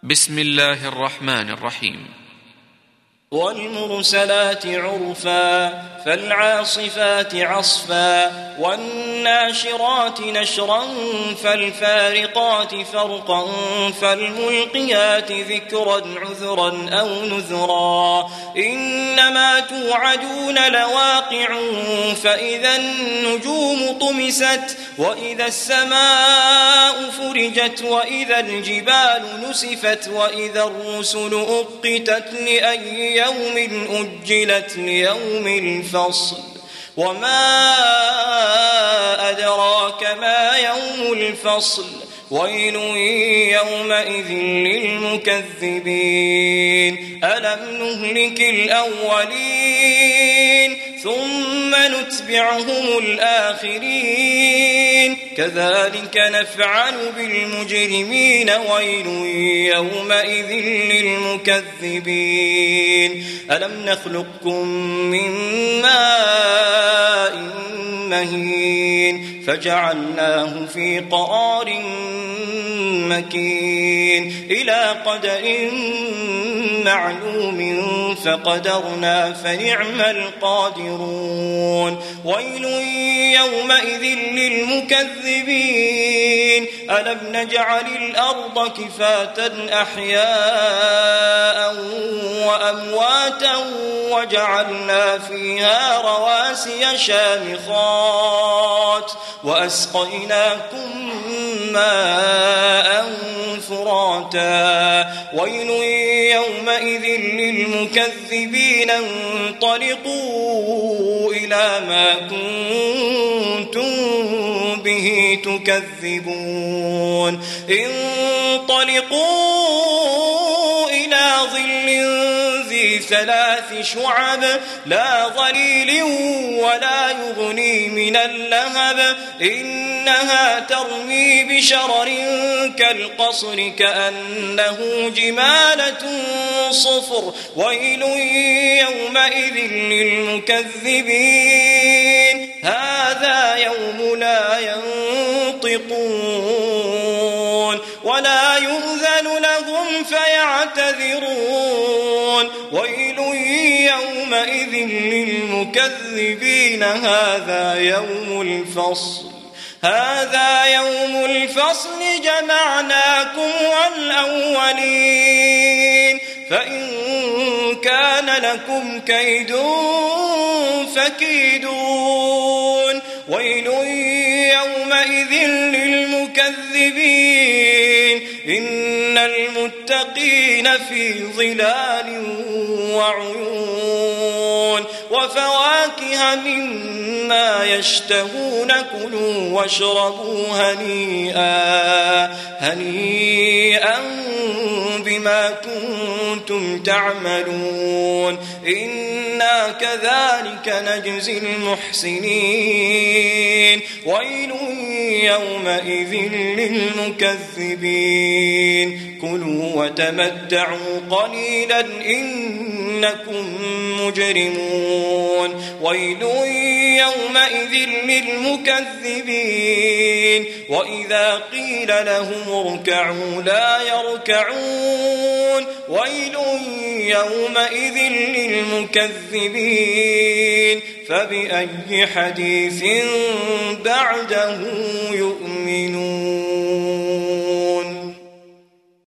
بسم الله الرحمن الرحيم. والمرسلات عرفا فالعاصفات عصفا والناشرات نشرا فالفارقات فرقا فالملقيات ذكرا عذرا أو نذرا إنما توعدون لواقع فإذا النجوم طمست وإذا السماء فرجت وإذا الجبال نسفت وإذا الرسل أقتت لأي يوم أجلت ليوم الفصل وما أدراك ما يوم الفصل ويل يومئذ للمكذبين ألم نهلك الأولين ثم نتبعهم الآخرين كذلك نفعل بالمجرمين ويل يومئذ للمكذبين ألم نخلقكم من ماء مهين فجعلناه في قرار مكين إلى قدر معلوم فقدرنا فنعم القادرون ويل يومئذ للمكذبين ألم نجعل الأرض كفاة أحياء وأمواتا وجعلنا فيها رواسي شامخات وأسقيناكم ماء فراتا ويل يومئذ للمكذبين انطلقوا إلى ما كنتم به تكذبون انطلقوا إلى ظل ذي 3 شعب لا ظليل ولا يغني من اللهب إنها ترمي بشرر كالقصر كأنه جمالة صفر ويل يومئذ للمكذبين هذا يوم لا ينطقون ولا يؤذن لهم فيعتذرون ويل يومئذ للمكذبين هذا يوم الفصل جمعناكم والأولين فإن كان لكم كيد فكيدون ويل يومئذ للمكذبين إن المتقين في ظلال وعيون وفواكه مما يشتهون كلوا واشربوا هنيئا بما كنتم تعملون إنا كذلك نجزي المحسنين ويل يومئذ للمكذبين كلوا وتمتعوا قليلا إنكم مجرمون ويل يومئذ للمكذبين وإذا قيل لهم اركعوا لا يركعون ويل يومئذ للمكذبين فبأي حديث بعده يؤمنون.